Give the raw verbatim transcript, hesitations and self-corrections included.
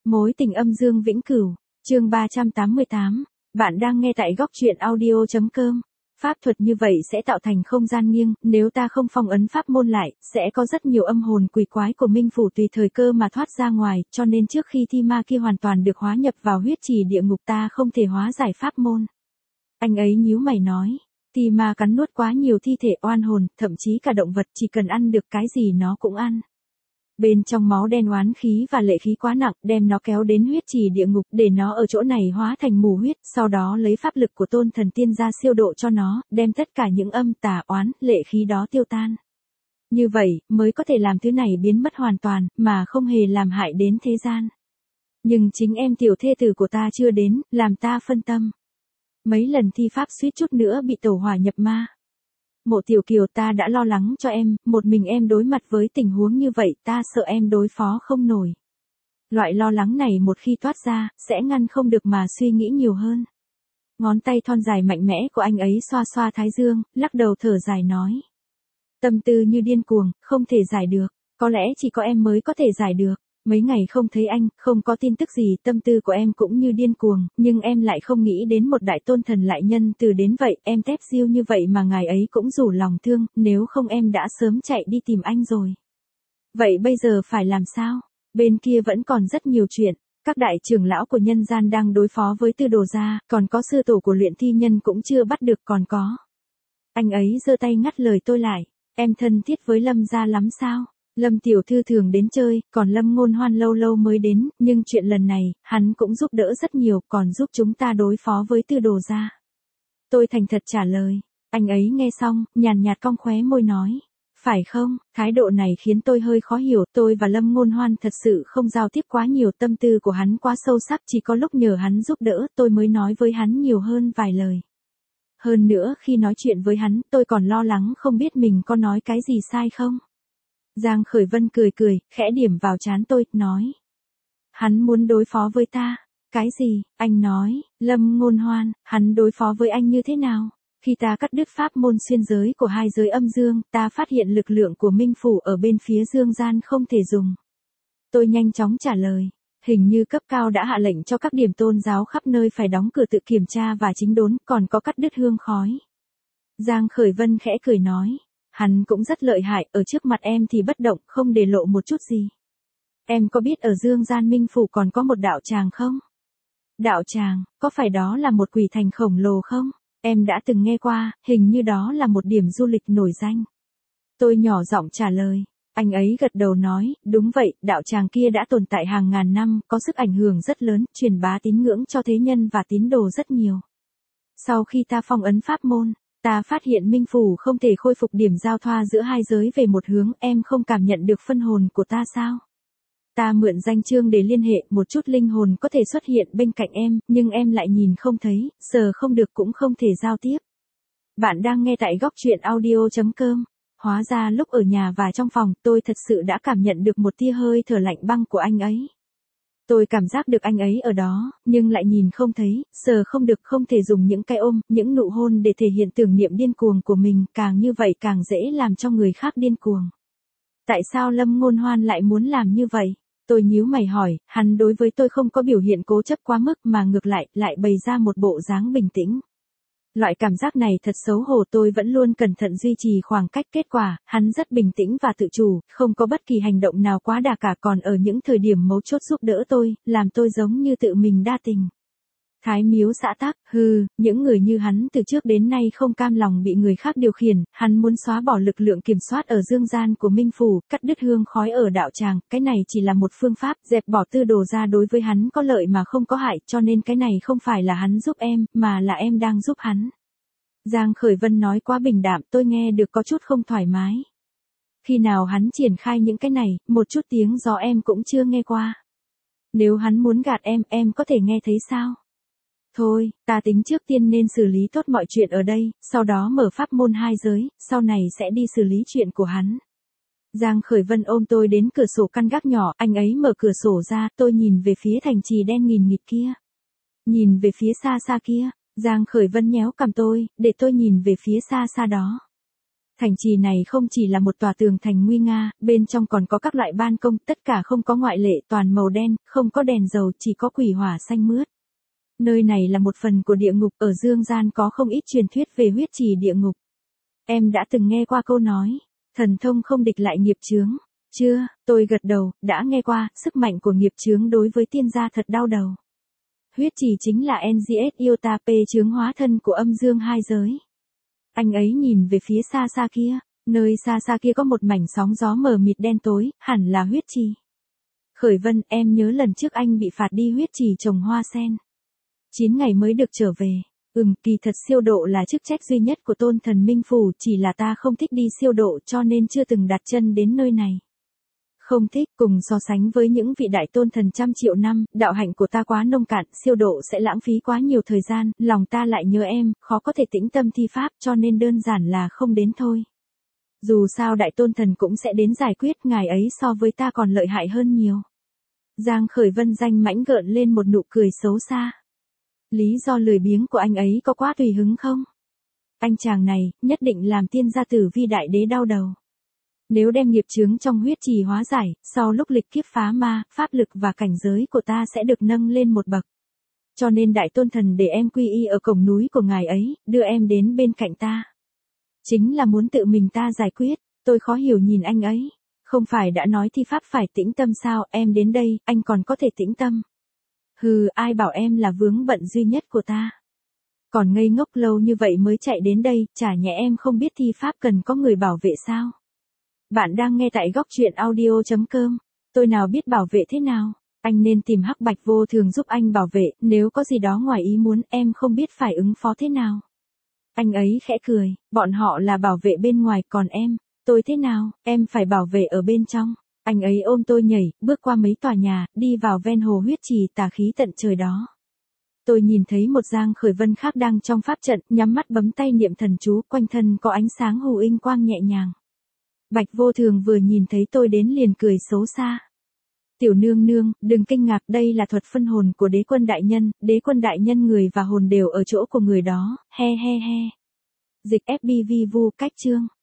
Mối tình âm dương vĩnh cửu, chương ba trăm tám mươi tám. Bạn đang nghe tại góc truyện audio.com. Pháp thuật như vậy sẽ tạo thành không gian nghiêng, nếu ta không phong ấn pháp môn lại, sẽ có rất nhiều âm hồn quỷ quái của Minh Phủ tùy thời cơ mà thoát ra ngoài, cho nên trước khi thi ma kia hoàn toàn được hóa nhập vào huyết trì địa ngục ta không thể hóa giải pháp môn. Anh ấy nhíu mày nói, thi ma cắn nuốt quá nhiều thi thể oan hồn, thậm chí cả động vật chỉ cần ăn được cái gì nó cũng ăn. Bên trong máu đen oán khí và lệ khí quá nặng, đem nó kéo đến huyết trì địa ngục, để nó ở chỗ này hóa thành mù huyết, sau đó lấy pháp lực của tôn thần tiên ra siêu độ cho nó, đem tất cả những âm tà oán, lệ khí đó tiêu tan. Như vậy, mới có thể làm thứ này biến mất hoàn toàn, mà không hề làm hại đến thế gian. Nhưng chính em tiểu thê tử của ta chưa đến, làm ta phân tâm. Mấy lần thi pháp suýt chút nữa bị tẩu hỏa nhập ma. Mộ Tiểu Kiều, ta đã lo lắng cho em, một mình em đối mặt với tình huống như vậy, ta sợ em đối phó không nổi. Loại lo lắng này một khi toát ra, sẽ ngăn không được mà suy nghĩ nhiều hơn. Ngón tay thon dài mạnh mẽ của anh ấy xoa xoa thái dương, lắc đầu thở dài nói. Tâm tư như điên cuồng, không thể giải được, có lẽ chỉ có em mới có thể giải được. Mấy ngày không thấy anh, không có tin tức gì, tâm tư của em cũng như điên cuồng, nhưng em lại không nghĩ đến một đại tôn thần lại nhân từ đến vậy, em tép diêu như vậy mà ngài ấy cũng rủ lòng thương, nếu không em đã sớm chạy đi tìm anh rồi. Vậy bây giờ phải làm sao? Bên kia vẫn còn rất nhiều chuyện, các đại trưởng lão của nhân gian đang đối phó với Tư Đồ gia, còn có sư tổ của luyện thi nhân cũng chưa bắt được, còn có. Anh ấy giơ tay ngắt lời tôi lại, em thân thiết với Lâm gia lắm sao? Lâm tiểu thư thường đến chơi, còn Lâm Ngôn Hoan lâu lâu mới đến, nhưng chuyện lần này, hắn cũng giúp đỡ rất nhiều, còn giúp chúng ta đối phó với Tư Đồ gia. Tôi thành thật trả lời, anh ấy nghe xong, nhàn nhạt cong khóe môi nói, phải không, thái độ này khiến tôi hơi khó hiểu, tôi và Lâm Ngôn Hoan thật sự không giao tiếp quá nhiều, tâm tư của hắn quá sâu sắc, chỉ có lúc nhờ hắn giúp đỡ, tôi mới nói với hắn nhiều hơn vài lời. Hơn nữa, khi nói chuyện với hắn, tôi còn lo lắng không biết mình có nói cái gì sai không. Giang Khởi Vân cười cười, khẽ điểm vào trán tôi, nói. Hắn muốn đối phó với ta. Cái gì? Anh nói, Lâm Ngôn Hoan, hắn đối phó với anh như thế nào? Khi ta cắt đứt pháp môn xuyên giới của hai giới âm dương, ta phát hiện lực lượng của Minh Phủ ở bên phía dương gian không thể dùng. Tôi nhanh chóng trả lời. Hình như cấp cao đã hạ lệnh cho các điểm tôn giáo khắp nơi phải đóng cửa tự kiểm tra và chính đốn, còn có cắt đứt hương khói. Giang Khởi Vân khẽ cười nói. Hắn cũng rất lợi hại, ở trước mặt em thì bất động, không để lộ một chút gì. Em có biết ở dương gian Minh Phủ còn có một đạo tràng không? Đạo tràng, có phải đó là một quỷ thành khổng lồ không? Em đã từng nghe qua, hình như đó là một điểm du lịch nổi danh. Tôi nhỏ giọng trả lời. Anh ấy gật đầu nói, đúng vậy, đạo tràng kia đã tồn tại hàng ngàn năm, có sức ảnh hưởng rất lớn, truyền bá tín ngưỡng cho thế nhân và tín đồ rất nhiều. Sau khi ta phong ấn pháp môn, ta phát hiện Minh Phủ không thể khôi phục điểm giao thoa giữa hai giới về một hướng, em không cảm nhận được phân hồn của ta sao? Ta mượn danh chương để liên hệ, một chút linh hồn có thể xuất hiện bên cạnh em, nhưng em lại nhìn không thấy, sờ không được cũng không thể giao tiếp. Bạn đang nghe tại góc truyện audio.com. Hóa ra lúc ở nhà và trong phòng, tôi thật sự đã cảm nhận được một tia hơi thở lạnh băng của anh ấy. Tôi cảm giác được anh ấy ở đó, nhưng lại nhìn không thấy, sờ không được, không thể dùng những cái ôm, những nụ hôn để thể hiện tưởng niệm điên cuồng của mình, càng như vậy càng dễ làm cho người khác điên cuồng. Tại sao Lâm Ngôn Hoan lại muốn làm như vậy? Tôi nhíu mày hỏi, hắn đối với tôi không có biểu hiện cố chấp quá mức mà ngược lại, lại bày ra một bộ dáng bình tĩnh. Loại cảm giác này thật xấu hổ, tôi vẫn luôn cẩn thận duy trì khoảng cách, kết quả, hắn rất bình tĩnh và tự chủ, không có bất kỳ hành động nào quá đà cả, còn ở những thời điểm mấu chốt giúp đỡ tôi, làm tôi giống như tự mình đa tình. Thái miếu xã tắc, hừ, những người như hắn từ trước đến nay không cam lòng bị người khác điều khiển, hắn muốn xóa bỏ lực lượng kiểm soát ở dương gian của Minh Phủ, cắt đứt hương khói ở đạo tràng, cái này chỉ là một phương pháp, dẹp bỏ Tư Đồ ra đối với hắn có lợi mà không có hại, cho nên cái này không phải là hắn giúp em, mà là em đang giúp hắn. Giang Khởi Vân nói quá bình đạm, tôi nghe được có chút không thoải mái. Khi nào hắn triển khai những cái này, một chút tiếng gió em cũng chưa nghe qua. Nếu hắn muốn gạt em, em có thể nghe thấy sao? Thôi, ta tính trước tiên nên xử lý tốt mọi chuyện ở đây, sau đó mở pháp môn hai giới, sau này sẽ đi xử lý chuyện của hắn. Giang Khởi Vân ôm tôi đến cửa sổ căn gác nhỏ, anh ấy mở cửa sổ ra, tôi nhìn về phía thành trì đen nghìn nghịt kia. Nhìn về phía xa xa kia, Giang Khởi Vân nhéo cằm tôi, để tôi nhìn về phía xa xa đó. Thành trì này không chỉ là một tòa tường thành nguy nga, bên trong còn có các loại ban công, tất cả không có ngoại lệ, toàn màu đen, không có đèn dầu, chỉ có quỷ hỏa xanh mướt. Nơi này là một phần của địa ngục, ở dương gian có không ít truyền thuyết về huyết trì địa ngục. Em đã từng nghe qua câu nói, thần thông không địch lại nghiệp chướng. Chưa, tôi gật đầu, đã nghe qua, sức mạnh của nghiệp chướng đối với tiên gia thật đau đầu. Huyết trì chính là en giê ét Iota P chướng hóa thân của âm dương hai giới. Anh ấy nhìn về phía xa xa kia, nơi xa xa kia có một mảnh sóng gió mờ mịt đen tối, hẳn là huyết trì. Khởi Vân, em nhớ lần trước anh bị phạt đi huyết trì trồng hoa sen. chín ngày mới được trở về. Ừm, kỳ thật siêu độ là chức trách duy nhất của tôn thần Minh Phủ, chỉ là ta không thích đi siêu độ cho nên chưa từng đặt chân đến nơi này. Không thích, cùng so sánh với những vị đại tôn thần trăm triệu năm, đạo hạnh của ta quá nông cạn, siêu độ sẽ lãng phí quá nhiều thời gian, lòng ta lại nhớ em, khó có thể tĩnh tâm thi pháp cho nên đơn giản là không đến thôi. Dù sao đại tôn thần cũng sẽ đến giải quyết, ngài ấy so với ta còn lợi hại hơn nhiều. Giang Khởi Vân danh mãnh gợn lên một nụ cười xấu xa. Lý do lười biếng của anh ấy có quá tùy hứng không? Anh chàng này, nhất định làm tiên gia tử vi đại đế đau đầu. Nếu đem nghiệp chướng trong huyết trì hóa giải, sau lúc lịch kiếp phá ma, pháp lực và cảnh giới của ta sẽ được nâng lên một bậc. Cho nên đại tôn thần để em quy y ở cổng núi của ngài ấy, đưa em đến bên cạnh ta. Chính là muốn tự mình ta giải quyết, tôi khó hiểu nhìn anh ấy. Không phải đã nói thi pháp phải tĩnh tâm sao, em đến đây, anh còn có thể tĩnh tâm. Hừ, ai bảo em là vướng bận duy nhất của ta. Còn ngây ngốc lâu như vậy mới chạy đến đây, chả nhẽ em không biết thi pháp cần có người bảo vệ sao. Bạn đang nghe tại góc truyện audio chấm com. Tôi nào biết bảo vệ thế nào, anh nên tìm Hắc Bạch Vô Thường giúp anh bảo vệ, nếu có gì đó ngoài ý muốn em không biết phải ứng phó thế nào. Anh ấy khẽ cười, bọn họ là bảo vệ bên ngoài, còn em, tôi thế nào, em phải bảo vệ ở bên trong. Anh ấy ôm tôi nhảy, bước qua mấy tòa nhà, đi vào ven hồ huyết trì tà khí tận trời đó. Tôi nhìn thấy một Giang Khởi Vân khác đang trong pháp trận, nhắm mắt bấm tay niệm thần chú, quanh thân có ánh sáng hù inh quang nhẹ nhàng. Bạch Vô Thường vừa nhìn thấy tôi đến liền cười xấu xa. Tiểu nương nương, đừng kinh ngạc, đây là thuật phân hồn của đế quân đại nhân, đế quân đại nhân người và hồn đều ở chỗ của người đó, he he he. Dịch ép pê vê vu cách chương.